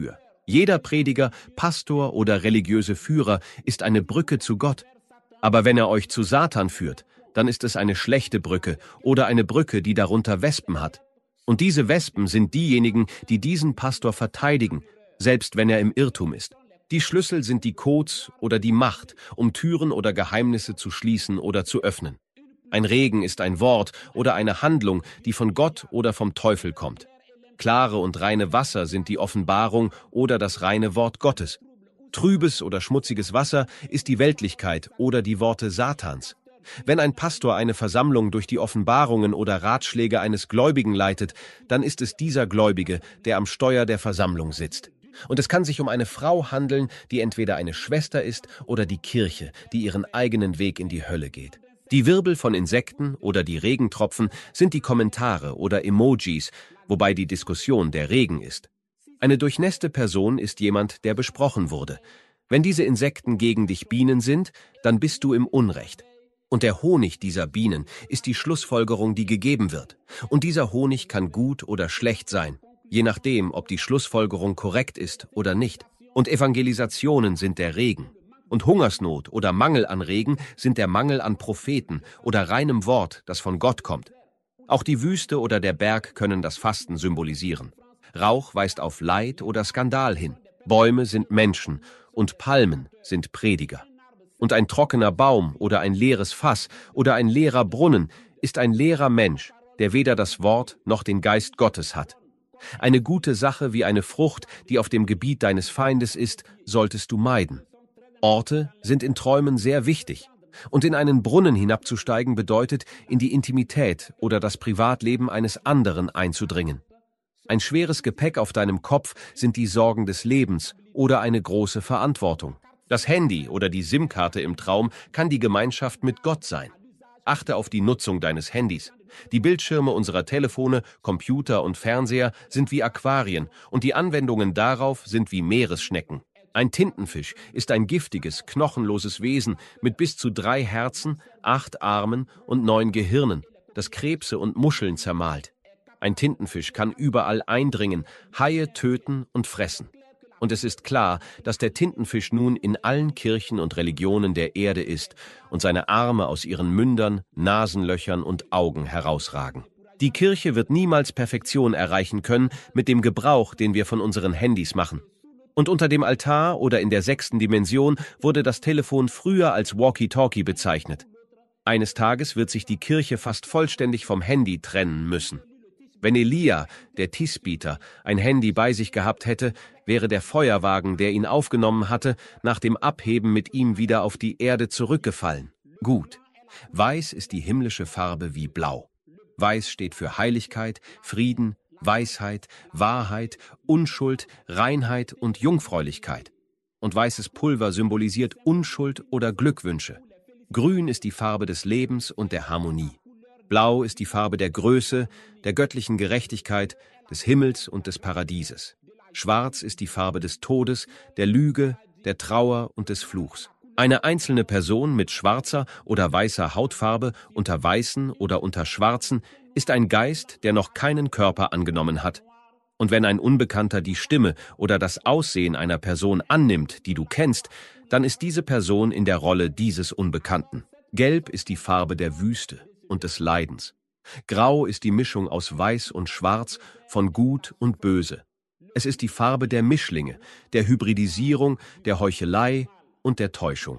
Jeder Prediger, Pastor oder religiöse Führer ist eine Brücke zu Gott. Aber wenn er euch zu Satan führt, dann ist es eine schlechte Brücke oder eine Brücke, die darunter Wespen hat. Und diese Wespen sind diejenigen, die diesen Pastor verteidigen, selbst wenn er im Irrtum ist. Die Schlüssel sind die Codes oder die Macht, um Türen oder Geheimnisse zu schließen oder zu öffnen. Ein Regen ist ein Wort oder eine Handlung, die von Gott oder vom Teufel kommt. Klare und reine Wasser sind die Offenbarung oder das reine Wort Gottes. Trübes oder schmutziges Wasser ist die Weltlichkeit oder die Worte Satans. Wenn ein Pastor eine Versammlung durch die Offenbarungen oder Ratschläge eines Gläubigen leitet, dann ist es dieser Gläubige, der am Steuer der Versammlung sitzt. Und es kann sich um eine Frau handeln, die entweder eine Schwester ist oder die Kirche, die ihren eigenen Weg in die Hölle geht. Die Wirbel von Insekten oder die Regentropfen sind die Kommentare oder Emojis, wobei die Diskussion der Regen ist. Eine durchnässte Person ist jemand, der besprochen wurde. Wenn diese Insekten gegen dich Bienen sind, dann bist du im Unrecht. Und der Honig dieser Bienen ist die Schlussfolgerung, die gegeben wird. Und dieser Honig kann gut oder schlecht sein, je nachdem, ob die Schlussfolgerung korrekt ist oder nicht. Und Evangelisationen sind der Regen. Und Hungersnot oder Mangel an Regen sind der Mangel an Propheten oder reinem Wort, das von Gott kommt. Auch die Wüste oder der Berg können das Fasten symbolisieren. Rauch weist auf Leid oder Skandal hin. Bäume sind Menschen und Palmen sind Prediger. Und ein trockener Baum oder ein leeres Fass oder ein leerer Brunnen ist ein leerer Mensch, der weder das Wort noch den Geist Gottes hat. Eine gute Sache wie eine Frucht, die auf dem Gebiet deines Feindes ist, solltest du meiden. Orte sind in Träumen sehr wichtig. Und in einen Brunnen hinabzusteigen bedeutet, in die Intimität oder das Privatleben eines anderen einzudringen. Ein schweres Gepäck auf deinem Kopf sind die Sorgen des Lebens oder eine große Verantwortung. Das Handy oder die SIM-Karte im Traum kann die Gemeinschaft mit Gott sein. Achte auf die Nutzung deines Handys. Die Bildschirme unserer Telefone, Computer und Fernseher sind wie Aquarien und die Anwendungen darauf sind wie Meeresschnecken. Ein Tintenfisch ist ein giftiges, knochenloses Wesen mit bis zu drei Herzen, acht Armen und neun Gehirnen, das Krebse und Muscheln zermahlt. Ein Tintenfisch kann überall eindringen, Haie töten und fressen. Und es ist klar, dass der Tintenfisch nun in allen Kirchen und Religionen der Erde ist und seine Arme aus ihren Mündern, Nasenlöchern und Augen herausragen. Die Kirche wird niemals Perfektion erreichen können mit dem Gebrauch, den wir von unseren Handys machen. Und unter dem Altar oder in der sechsten Dimension wurde das Telefon früher als Walkie-Talkie bezeichnet. Eines Tages wird sich die Kirche fast vollständig vom Handy trennen müssen. Wenn Elia, der Tisbiter, ein Handy bei sich gehabt hätte, wäre der Feuerwagen, der ihn aufgenommen hatte, nach dem Abheben mit ihm wieder auf die Erde zurückgefallen. Gut. Weiß ist die himmlische Farbe wie Blau. Weiß steht für Heiligkeit, Frieden, Weisheit, Wahrheit, Unschuld, Reinheit und Jungfräulichkeit. Und weißes Pulver symbolisiert Unschuld oder Glückwünsche. Grün ist die Farbe des Lebens und der Harmonie. Blau ist die Farbe der Größe, der göttlichen Gerechtigkeit, des Himmels und des Paradieses. Schwarz ist die Farbe des Todes, der Lüge, der Trauer und des Fluchs. Eine einzelne Person mit schwarzer oder weißer Hautfarbe unter weißen oder unter schwarzen ist ein Geist, der noch keinen Körper angenommen hat. Und wenn ein Unbekannter die Stimme oder das Aussehen einer Person annimmt, die du kennst, dann ist diese Person in der Rolle dieses Unbekannten. Gelb ist die Farbe der Wüste und des Leidens. Grau ist die Mischung aus Weiß und Schwarz, von Gut und Böse. Es ist die Farbe der Mischlinge, der Hybridisierung, der Heuchelei und der Täuschung.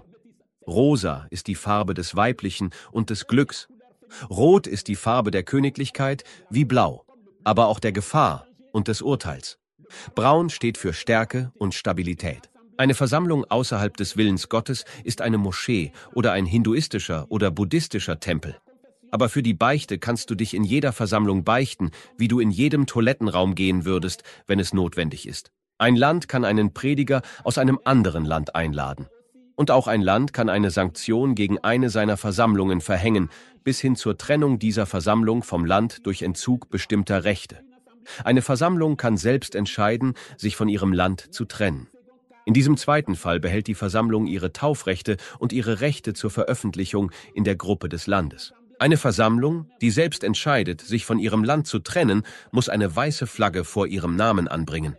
Rosa ist die Farbe des Weiblichen und des Glücks. Rot ist die Farbe der Königlichkeit wie Blau, aber auch der Gefahr und des Urteils. Braun steht für Stärke und Stabilität. Eine Versammlung außerhalb des Willens Gottes ist eine Moschee oder ein hinduistischer oder buddhistischer Tempel. Aber für die Beichte kannst du dich in jeder Versammlung beichten, wie du in jedem Toilettenraum gehen würdest, wenn es notwendig ist. Ein Land kann einen Prediger aus einem anderen Land einladen. Und auch ein Land kann eine Sanktion gegen eine seiner Versammlungen verhängen, bis hin zur Trennung dieser Versammlung vom Land durch Entzug bestimmter Rechte. Eine Versammlung kann selbst entscheiden, sich von ihrem Land zu trennen. In diesem zweiten Fall behält die Versammlung ihre Taufrechte und ihre Rechte zur Veröffentlichung in der Gruppe des Landes. Eine Versammlung, die selbst entscheidet, sich von ihrem Land zu trennen, muss eine weiße Flagge vor ihrem Namen anbringen.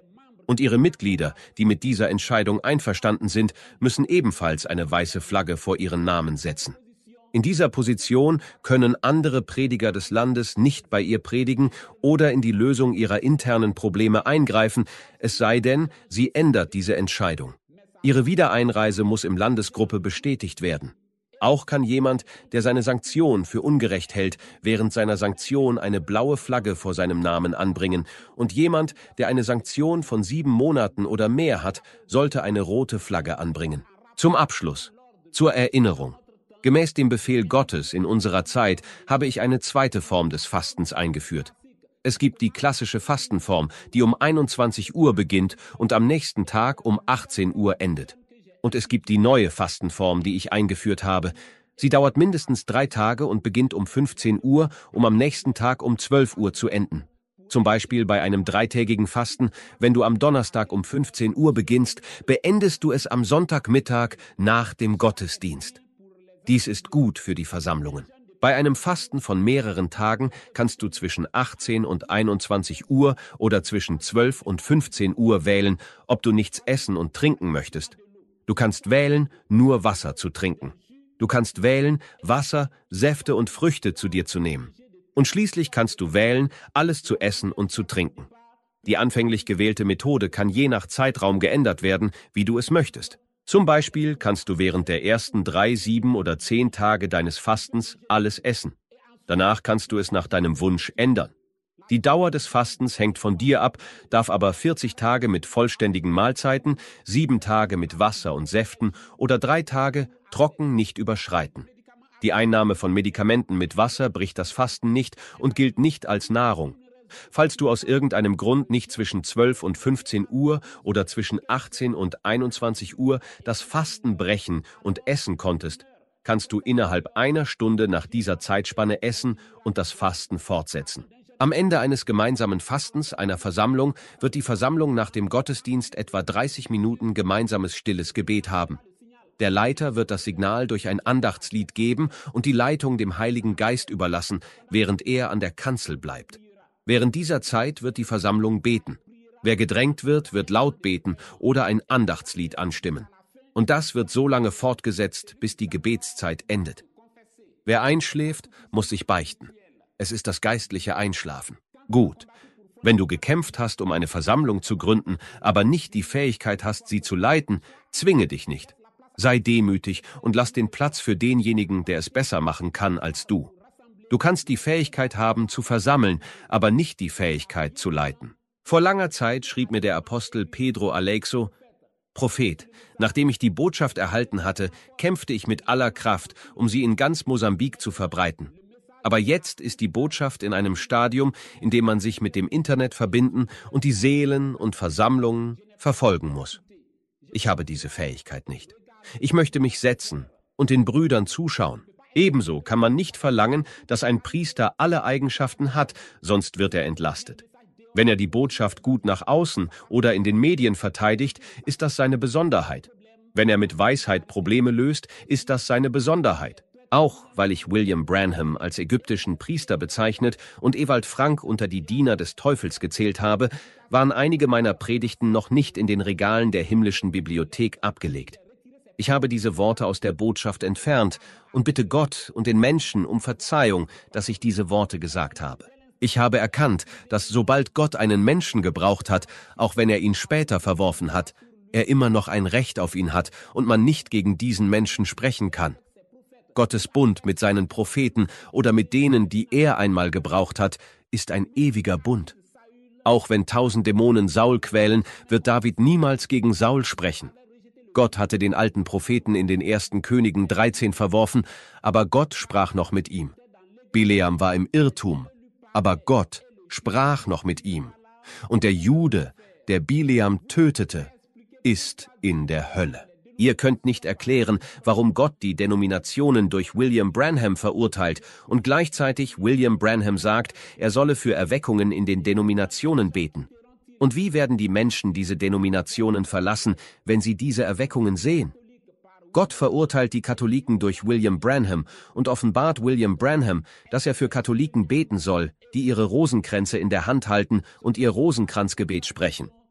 Und ihre Mitglieder, die mit dieser Entscheidung einverstanden sind, müssen ebenfalls eine weiße Flagge vor ihren Namen setzen. In dieser Position können andere Prediger des Landes nicht bei ihr predigen oder in die Lösung ihrer internen Probleme eingreifen, es sei denn, sie ändert diese Entscheidung. Ihre Wiedereinreise muss im Landesgruppe bestätigt werden. Auch kann jemand, der seine Sanktion für ungerecht hält, während seiner Sanktion eine blaue Flagge vor seinem Namen anbringen, und jemand, der eine Sanktion von sieben Monaten oder mehr hat, sollte eine rote Flagge anbringen. Zum Abschluss, zur Erinnerung. Gemäß dem Befehl Gottes in unserer Zeit habe ich eine zweite Form des Fastens eingeführt. Es gibt die klassische Fastenform, die um einundzwanzig Uhr beginnt und am nächsten Tag um achtzehn Uhr endet. Und es gibt die neue Fastenform, die ich eingeführt habe. Sie dauert mindestens drei Tage und beginnt um fünfzehn Uhr, um am nächsten Tag um zwölf Uhr zu enden. Zum Beispiel bei einem dreitägigen Fasten, wenn du am Donnerstag um fünfzehn Uhr beginnst, beendest du es am Sonntagmittag nach dem Gottesdienst. Dies ist gut für die Versammlungen. Bei einem Fasten von mehreren Tagen kannst du zwischen achtzehn und einundzwanzig Uhr oder zwischen zwölf und fünfzehn Uhr wählen, ob du nichts essen und trinken möchtest. Du kannst wählen, nur Wasser zu trinken. Du kannst wählen, Wasser, Säfte und Früchte zu dir zu nehmen. Und schließlich kannst du wählen, alles zu essen und zu trinken. Die anfänglich gewählte Methode kann je nach Zeitraum geändert werden, wie du es möchtest. Zum Beispiel kannst du während der ersten drei, sieben oder zehn Tage deines Fastens alles essen. Danach kannst du es nach deinem Wunsch ändern. Die Dauer des Fastens hängt von dir ab, darf aber vierzig Tage mit vollständigen Mahlzeiten, sieben Tage mit Wasser und Säften oder drei Tage trocken nicht überschreiten. Die Einnahme von Medikamenten mit Wasser bricht das Fasten nicht und gilt nicht als Nahrung. Falls du aus irgendeinem Grund nicht zwischen zwölf und fünfzehn Uhr oder zwischen achtzehn und einundzwanzig Uhr das Fasten brechen und essen konntest, kannst du innerhalb einer Stunde nach dieser Zeitspanne essen und das Fasten fortsetzen. Am Ende eines gemeinsamen Fastens einer Versammlung wird die Versammlung nach dem Gottesdienst etwa dreißig Minuten gemeinsames stilles Gebet haben. Der Leiter wird das Signal durch ein Andachtslied geben und die Leitung dem Heiligen Geist überlassen, während er an der Kanzel bleibt. Während dieser Zeit wird die Versammlung beten. Wer gedrängt wird, wird laut beten oder ein Andachtslied anstimmen. Und das wird so lange fortgesetzt, bis die Gebetszeit endet. Wer einschläft, muss sich beichten. Es ist das geistliche Einschlafen. Gut. Wenn du gekämpft hast, um eine Versammlung zu gründen, aber nicht die Fähigkeit hast, sie zu leiten, zwinge dich nicht. Sei demütig und lass den Platz für denjenigen, der es besser machen kann als du. Du kannst die Fähigkeit haben, zu versammeln, aber nicht die Fähigkeit zu leiten. Vor langer Zeit schrieb mir der Apostel Pedro Aleixo: Prophet, nachdem ich die Botschaft erhalten hatte, kämpfte ich mit aller Kraft, um sie in ganz Mosambik zu verbreiten. Aber jetzt ist die Botschaft in einem Stadium, in dem man sich mit dem Internet verbinden und die Seelen und Versammlungen verfolgen muss. Ich habe diese Fähigkeit nicht. Ich möchte mich setzen und den Brüdern zuschauen. Ebenso kann man nicht verlangen, dass ein Priester alle Eigenschaften hat, sonst wird er entlastet. Wenn er die Botschaft gut nach außen oder in den Medien verteidigt, ist das seine Besonderheit. Wenn er mit Weisheit Probleme löst, ist das seine Besonderheit. Auch weil ich William Branham als ägyptischen Priester bezeichnet und Ewald Frank unter die Diener des Teufels gezählt habe, waren einige meiner Predigten noch nicht in den Regalen der himmlischen Bibliothek abgelegt. Ich habe diese Worte aus der Botschaft entfernt und bitte Gott und den Menschen um Verzeihung, dass ich diese Worte gesagt habe. Ich habe erkannt, dass sobald Gott einen Menschen gebraucht hat, auch wenn er ihn später verworfen hat, er immer noch ein Recht auf ihn hat und man nicht gegen diesen Menschen sprechen kann. Gottes Bund mit seinen Propheten oder mit denen, die er einmal gebraucht hat, ist ein ewiger Bund. Auch wenn tausend Dämonen Saul quälen, wird David niemals gegen Saul sprechen. Gott hatte den alten Propheten in den ersten Königen dreizehn verworfen, aber Gott sprach noch mit ihm. Bileam war im Irrtum, aber Gott sprach noch mit ihm. Und der Jude, der Bileam tötete, ist in der Hölle. Ihr könnt nicht erklären, warum Gott die Denominationen durch William Branham verurteilt und gleichzeitig William Branham sagt, er solle für Erweckungen in den Denominationen beten. Und wie werden die Menschen diese Denominationen verlassen, wenn sie diese Erweckungen sehen? Gott verurteilt die Katholiken durch William Branham und offenbart William Branham, dass er für Katholiken beten soll, die ihre Rosenkränze in der Hand halten und ihr Rosenkranzgebet sprechen.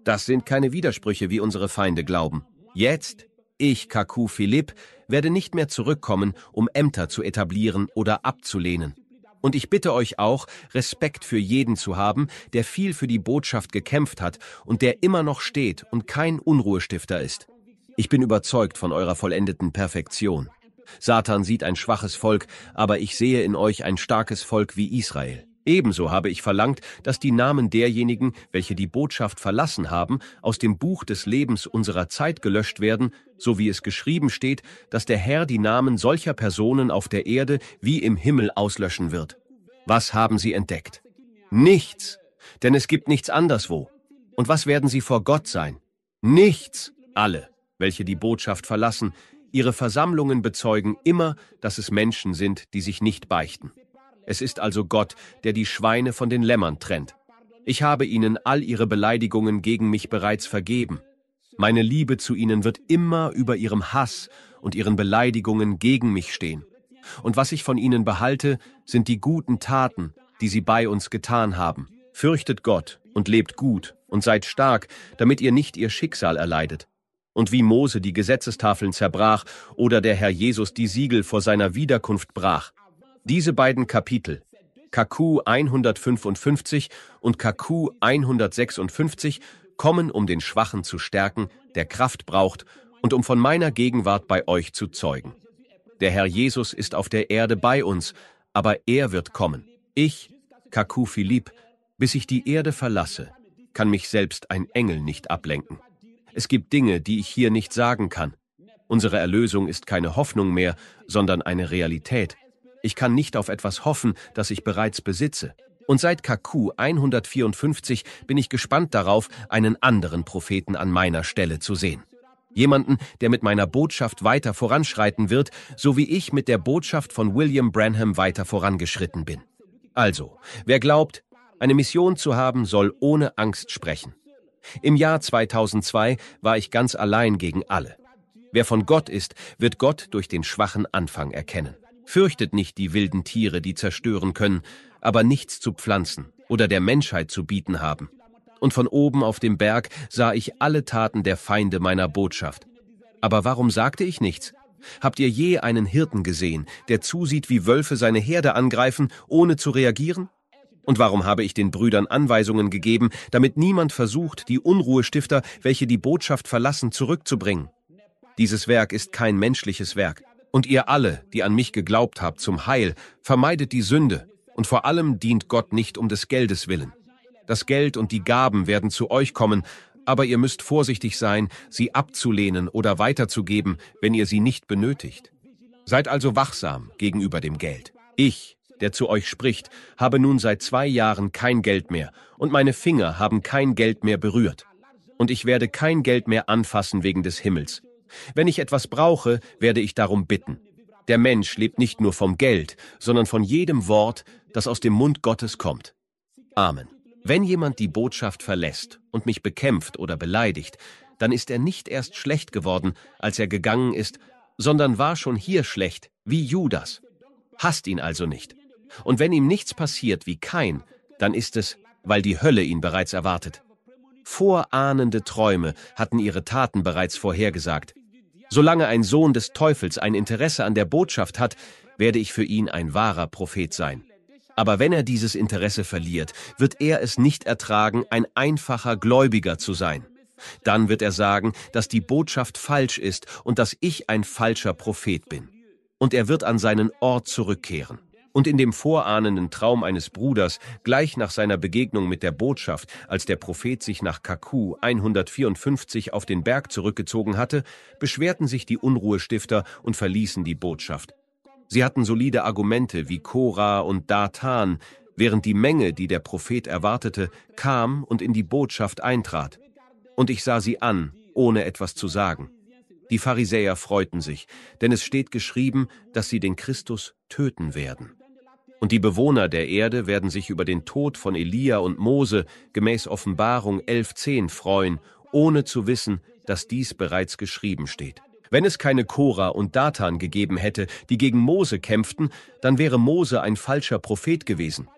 Das sind keine Widersprüche, wie unsere Feinde glauben. Jetzt, ich, Kaku Philipp, werde nicht mehr zurückkommen, um Ämter zu etablieren oder abzulehnen. Und ich bitte euch auch, Respekt für jeden zu haben, der viel für die Botschaft gekämpft hat und der immer noch steht und kein Unruhestifter ist. Ich bin überzeugt von eurer vollendeten Perfektion. Satan sieht ein schwaches Volk, aber ich sehe in euch ein starkes Volk wie Israel. Ebenso habe ich verlangt, dass die Namen derjenigen, welche die Botschaft verlassen haben, aus dem Buch des Lebens unserer Zeit gelöscht werden, so wie es geschrieben steht, dass der Herr die Namen solcher Personen auf der Erde wie im Himmel auslöschen wird. Was haben sie entdeckt? Nichts, denn es gibt nichts anderswo. Und was werden sie vor Gott sein? Nichts. Alle, welche die Botschaft verlassen, ihre Versammlungen bezeugen immer, dass es Menschen sind, die sich nicht beichten. Es ist also Gott, der die Schweine von den Lämmern trennt. Ich habe ihnen all ihre Beleidigungen gegen mich bereits vergeben. Meine Liebe zu ihnen wird immer über ihrem Hass und ihren Beleidigungen gegen mich stehen. Und was ich von ihnen behalte, sind die guten Taten, die sie bei uns getan haben. Fürchtet Gott und lebt gut und seid stark, damit ihr nicht ihr Schicksal erleidet. Und wie Mose die Gesetzestafeln zerbrach oder der Herr Jesus die Siegel vor seiner Wiederkunft brach. Diese beiden Kapitel, Kaku hundertfünfundfünfzig und Kaku hundertsechsundfünfzig, kommen, um den Schwachen zu stärken, der Kraft braucht, und um von meiner Gegenwart bei euch zu zeugen. Der Herr Jesus ist auf der Erde bei uns, aber er wird kommen. Ich, Kaku Philipp, bis ich die Erde verlasse, kann mich selbst ein Engel nicht ablenken. Es gibt Dinge, die ich hier nicht sagen kann. Unsere Erlösung ist keine Hoffnung mehr, sondern eine Realität. Ich kann nicht auf etwas hoffen, das ich bereits besitze. Und seit Kaku hundertvierundfünfzig bin ich gespannt darauf, einen anderen Propheten an meiner Stelle zu sehen. Jemanden, der mit meiner Botschaft weiter voranschreiten wird, so wie ich mit der Botschaft von William Branham weiter vorangeschritten bin. Also, wer glaubt, eine Mission zu haben, soll ohne Angst sprechen. Im Jahr zweitausendzwei war ich ganz allein gegen alle. Wer von Gott ist, wird Gott durch den schwachen Anfang erkennen. Fürchtet nicht die wilden Tiere, die zerstören können, aber nichts zu Pflanzen oder der Menschheit zu bieten haben. Und von oben auf dem Berg sah ich alle Taten der Feinde meiner Botschaft. Aber warum sagte ich nichts? Habt ihr je einen Hirten gesehen, der zusieht, wie Wölfe seine Herde angreifen, ohne zu reagieren? Und warum habe ich den Brüdern Anweisungen gegeben, damit niemand versucht, die Unruhestifter, welche die Botschaft verlassen, zurückzubringen? Dieses Werk ist kein menschliches Werk. Und ihr alle, die an mich geglaubt habt zum Heil, vermeidet die Sünde, und vor allem dient Gott nicht um des Geldes willen. Das Geld und die Gaben werden zu euch kommen, aber ihr müsst vorsichtig sein, sie abzulehnen oder weiterzugeben, wenn ihr sie nicht benötigt. Seid also wachsam gegenüber dem Geld. Ich, der zu euch spricht, habe nun seit zwei Jahren kein Geld mehr, und meine Finger haben kein Geld mehr berührt. Und ich werde kein Geld mehr anfassen wegen des Himmels. Wenn ich etwas brauche, werde ich darum bitten. Der Mensch lebt nicht nur vom Geld, sondern von jedem Wort, das aus dem Mund Gottes kommt. Amen. Wenn jemand die Botschaft verlässt und mich bekämpft oder beleidigt, dann ist er nicht erst schlecht geworden, als er gegangen ist, sondern war schon hier schlecht, wie Judas. Hasst ihn also nicht. Und wenn ihm nichts passiert wie Kain, dann ist es, weil die Hölle ihn bereits erwartet. Vorahnende Träume hatten ihre Taten bereits vorhergesagt. Solange ein Sohn des Teufels ein Interesse an der Botschaft hat, werde ich für ihn ein wahrer Prophet sein. Aber wenn er dieses Interesse verliert, wird er es nicht ertragen, ein einfacher Gläubiger zu sein. Dann wird er sagen, dass die Botschaft falsch ist und dass ich ein falscher Prophet bin. Und er wird an seinen Ort zurückkehren. Und in dem vorahnenden Traum eines Bruders, gleich nach seiner Begegnung mit der Botschaft, als der Prophet sich nach Kaku hundertvierundfünfzig auf den Berg zurückgezogen hatte, beschwerten sich die Unruhestifter und verließen die Botschaft. Sie hatten solide Argumente wie Korah und Datan, während die Menge, die der Prophet erwartete, kam und in die Botschaft eintrat. Und ich sah sie an, ohne etwas zu sagen. Die Pharisäer freuten sich, denn es steht geschrieben, dass sie den Christus töten werden. Und die Bewohner der Erde werden sich über den Tod von Elia und Mose gemäß Offenbarung elf zehn freuen, ohne zu wissen, dass dies bereits geschrieben steht. Wenn es keine Korah und Datan gegeben hätte, die gegen Mose kämpften, dann wäre Mose ein falscher Prophet gewesen.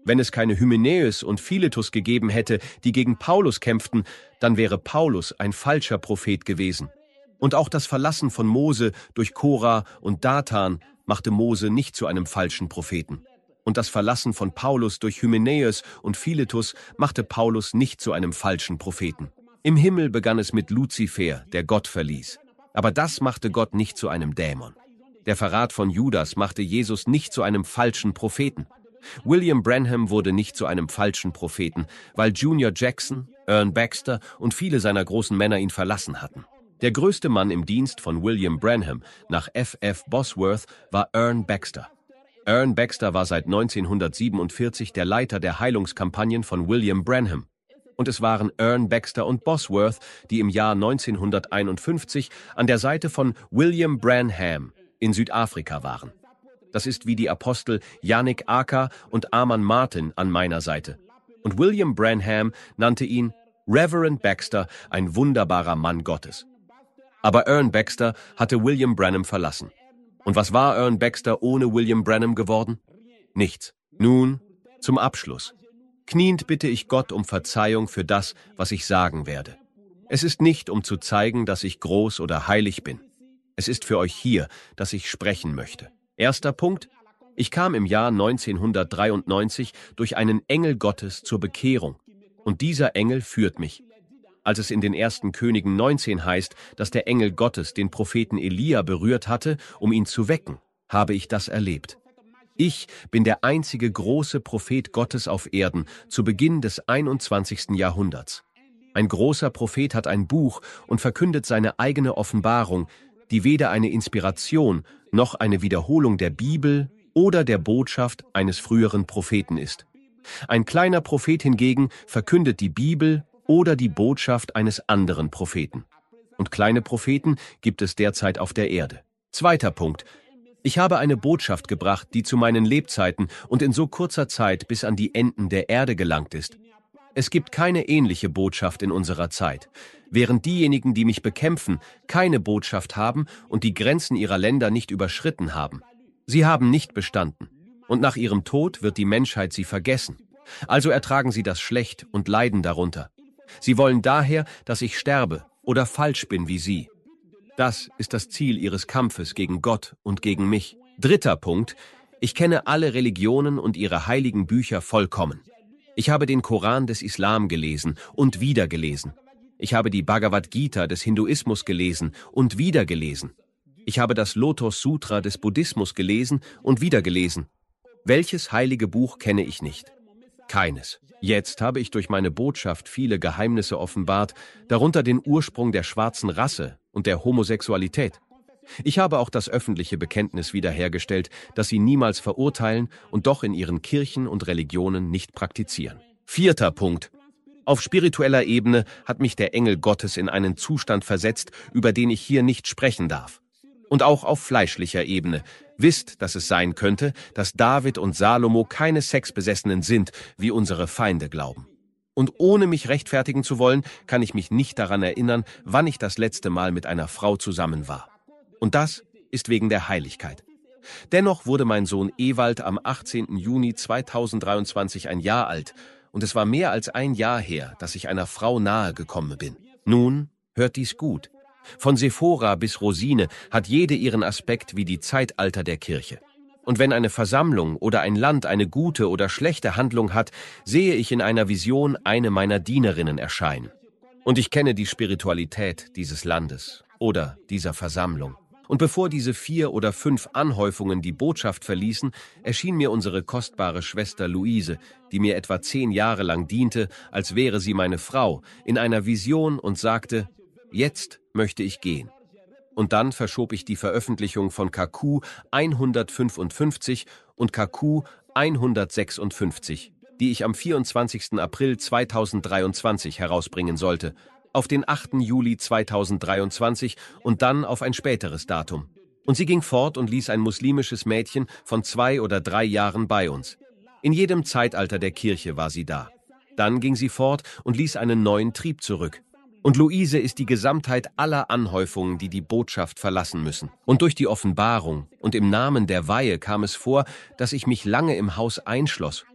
Wenn es keine Hymenäus und Philetus gegeben hätte, die gegen Paulus kämpften, dann wäre Paulus ein falscher Prophet gewesen. Und auch das Verlassen von Mose durch Korah und Dathan machte Mose nicht zu einem falschen Propheten. Und das Verlassen von Paulus durch Hymenäus und Philetus machte Paulus nicht zu einem falschen Propheten. Im Himmel begann es mit Luzifer, der Gott verließ. Aber das machte Gott nicht zu einem Dämon. Der Verrat von Judas machte Jesus nicht zu einem falschen Propheten. William Branham wurde nicht zu einem falschen Propheten, weil Junior Jackson, Ern Baxter und viele seiner großen Männer ihn verlassen hatten. Der größte Mann im Dienst von William Branham nach F F Bosworth war Ern Baxter. Ern Baxter war seit neunzehnhundertsiebenundvierzig der Leiter der Heilungskampagnen von William Branham. Und es waren Ern Baxter und Bosworth, die im Jahr neunzehnhunderteinundfünfzig an der Seite von William Branham in Südafrika waren. Das ist wie die Apostel Yannick Aka und Arman Martin an meiner Seite. Und William Branham nannte ihn Reverend Baxter, ein wunderbarer Mann Gottes. Aber Ern Baxter hatte William Branham verlassen. Und was war Ern Baxter ohne William Branham geworden? Nichts. Nun, zum Abschluss. Kniend bitte ich Gott um Verzeihung für das, was ich sagen werde. Es ist nicht, um zu zeigen, dass ich groß oder heilig bin. Es ist für euch hier, dass ich sprechen möchte. Erster Punkt. Ich kam im Jahr neunzehnhundertdreiundneunzig durch einen Engel Gottes zur Bekehrung. Und dieser Engel führt mich. Als es in den ersten Königen neunzehn heißt, dass der Engel Gottes den Propheten Elia berührt hatte, um ihn zu wecken, habe ich das erlebt. Ich bin der einzige große Prophet Gottes auf Erden zu Beginn des einundzwanzigsten Jahrhunderts. Ein großer Prophet hat ein Buch und verkündet seine eigene Offenbarung, die weder eine Inspiration noch eine Wiederholung der Bibel oder der Botschaft eines früheren Propheten ist. Ein kleiner Prophet hingegen verkündet die Bibel oder die Botschaft eines anderen Propheten. Und kleine Propheten gibt es derzeit auf der Erde. Zweiter Punkt. Ich habe eine Botschaft gebracht, die zu meinen Lebzeiten und in so kurzer Zeit bis an die Enden der Erde gelangt ist. Es gibt keine ähnliche Botschaft in unserer Zeit. Während diejenigen, die mich bekämpfen, keine Botschaft haben und die Grenzen ihrer Länder nicht überschritten haben. Sie haben nicht bestanden. Und nach ihrem Tod wird die Menschheit sie vergessen. Also ertragen sie das schlecht und leiden darunter. Sie wollen daher, dass ich sterbe oder falsch bin wie sie. Das ist das Ziel ihres Kampfes gegen Gott und gegen mich. Dritter Punkt. Ich kenne alle Religionen und ihre heiligen Bücher vollkommen. Ich habe den Koran des Islam gelesen und wieder gelesen. Ich habe die Bhagavad Gita des Hinduismus gelesen und wieder gelesen. Ich habe das Lotus Sutra des Buddhismus gelesen und wieder gelesen. Welches heilige Buch kenne ich nicht? Keines. Jetzt habe ich durch meine Botschaft viele Geheimnisse offenbart, darunter den Ursprung der schwarzen Rasse und der Homosexualität. Ich habe auch das öffentliche Bekenntnis wiederhergestellt, dass sie niemals verurteilen und doch in ihren Kirchen und Religionen nicht praktizieren. Vierter Punkt. Auf spiritueller Ebene hat mich der Engel Gottes in einen Zustand versetzt, über den ich hier nicht sprechen darf. Und auch auf fleischlicher Ebene. Wisst, dass es sein könnte, dass David und Salomo keine Sexbesessenen sind, wie unsere Feinde glauben. Und ohne mich rechtfertigen zu wollen, kann ich mich nicht daran erinnern, wann ich das letzte Mal mit einer Frau zusammen war. Und das ist wegen der Heiligkeit. Dennoch wurde mein Sohn Ewald am achtzehnten Juni zweitausenddreiundzwanzig ein Jahr alt, und es war mehr als ein Jahr her, dass ich einer Frau nahe gekommen bin. Nun, hört dies gut. Von Sephora bis Rosine hat jede ihren Aspekt wie die Zeitalter der Kirche. Und wenn eine Versammlung oder ein Land eine gute oder schlechte Handlung hat, sehe ich in einer Vision eine meiner Dienerinnen erscheinen. Und ich kenne die Spiritualität dieses Landes oder dieser Versammlung. Und bevor diese vier oder fünf Anhäufungen die Botschaft verließen, erschien mir unsere kostbare Schwester Luise, die mir etwa zehn Jahre lang diente, als wäre sie meine Frau, in einer Vision und sagte: Jetzt möchte ich gehen. Und dann verschob ich die Veröffentlichung von K Q hundertfünfundfünfzig und K Q hundertsechsundfünfzig, die ich am vierundzwanzigsten April zweitausenddreiundzwanzig herausbringen sollte, auf den achten Juli zweitausenddreiundzwanzig und dann auf ein späteres Datum. Und sie ging fort und ließ ein muslimisches Mädchen von zwei oder drei Jahren bei uns. In jedem Zeitalter der Kirche war sie da. Dann ging sie fort und ließ einen neuen Trieb zurück. Und Luise ist die Gesamtheit aller Anhäufungen, die die Botschaft verlassen müssen. Und durch die Offenbarung und im Namen der Weihe kam es vor, dass ich mich lange im Haus einschloss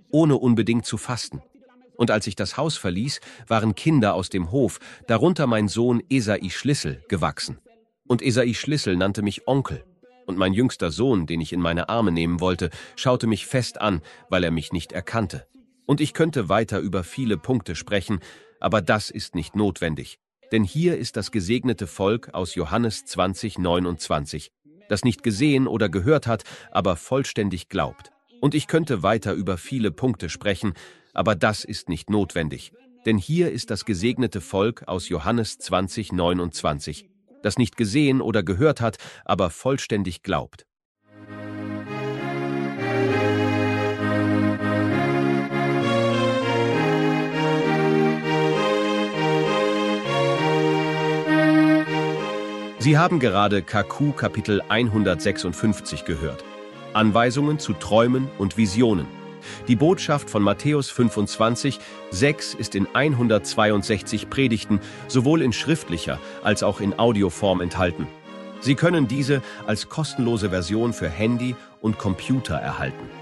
ohne unbedingt zu fasten. Und als ich das Haus verließ, waren Kinder aus dem Hof, darunter mein Sohn Esai Schlissel, gewachsen. Und Esai Schlissel nannte mich Onkel. Und mein jüngster Sohn, den ich in meine Arme nehmen wollte, schaute mich fest an, weil er mich nicht erkannte. Und ich könnte weiter über viele Punkte sprechen, aber das ist nicht notwendig. Denn hier ist das gesegnete Volk aus Johannes zwanzig, neunundzwanzig, das nicht gesehen oder gehört hat, aber vollständig glaubt. Und ich könnte weiter über viele Punkte sprechen, aber das ist nicht notwendig. Denn hier ist das gesegnete Volk aus Johannes zwanzig, neunundzwanzig, das nicht gesehen oder gehört hat, aber vollständig glaubt. Sie haben gerade K Q Kapitel hundertsechsundfünfzig gehört. Anweisungen zu Träumen und Visionen. Die Botschaft von Matthäus fünfundzwanzig, sechs ist in hundertzweiundsechzig Predigten sowohl in schriftlicher als auch in Audioform enthalten. Sie können diese als kostenlose Version für Handy und Computer erhalten.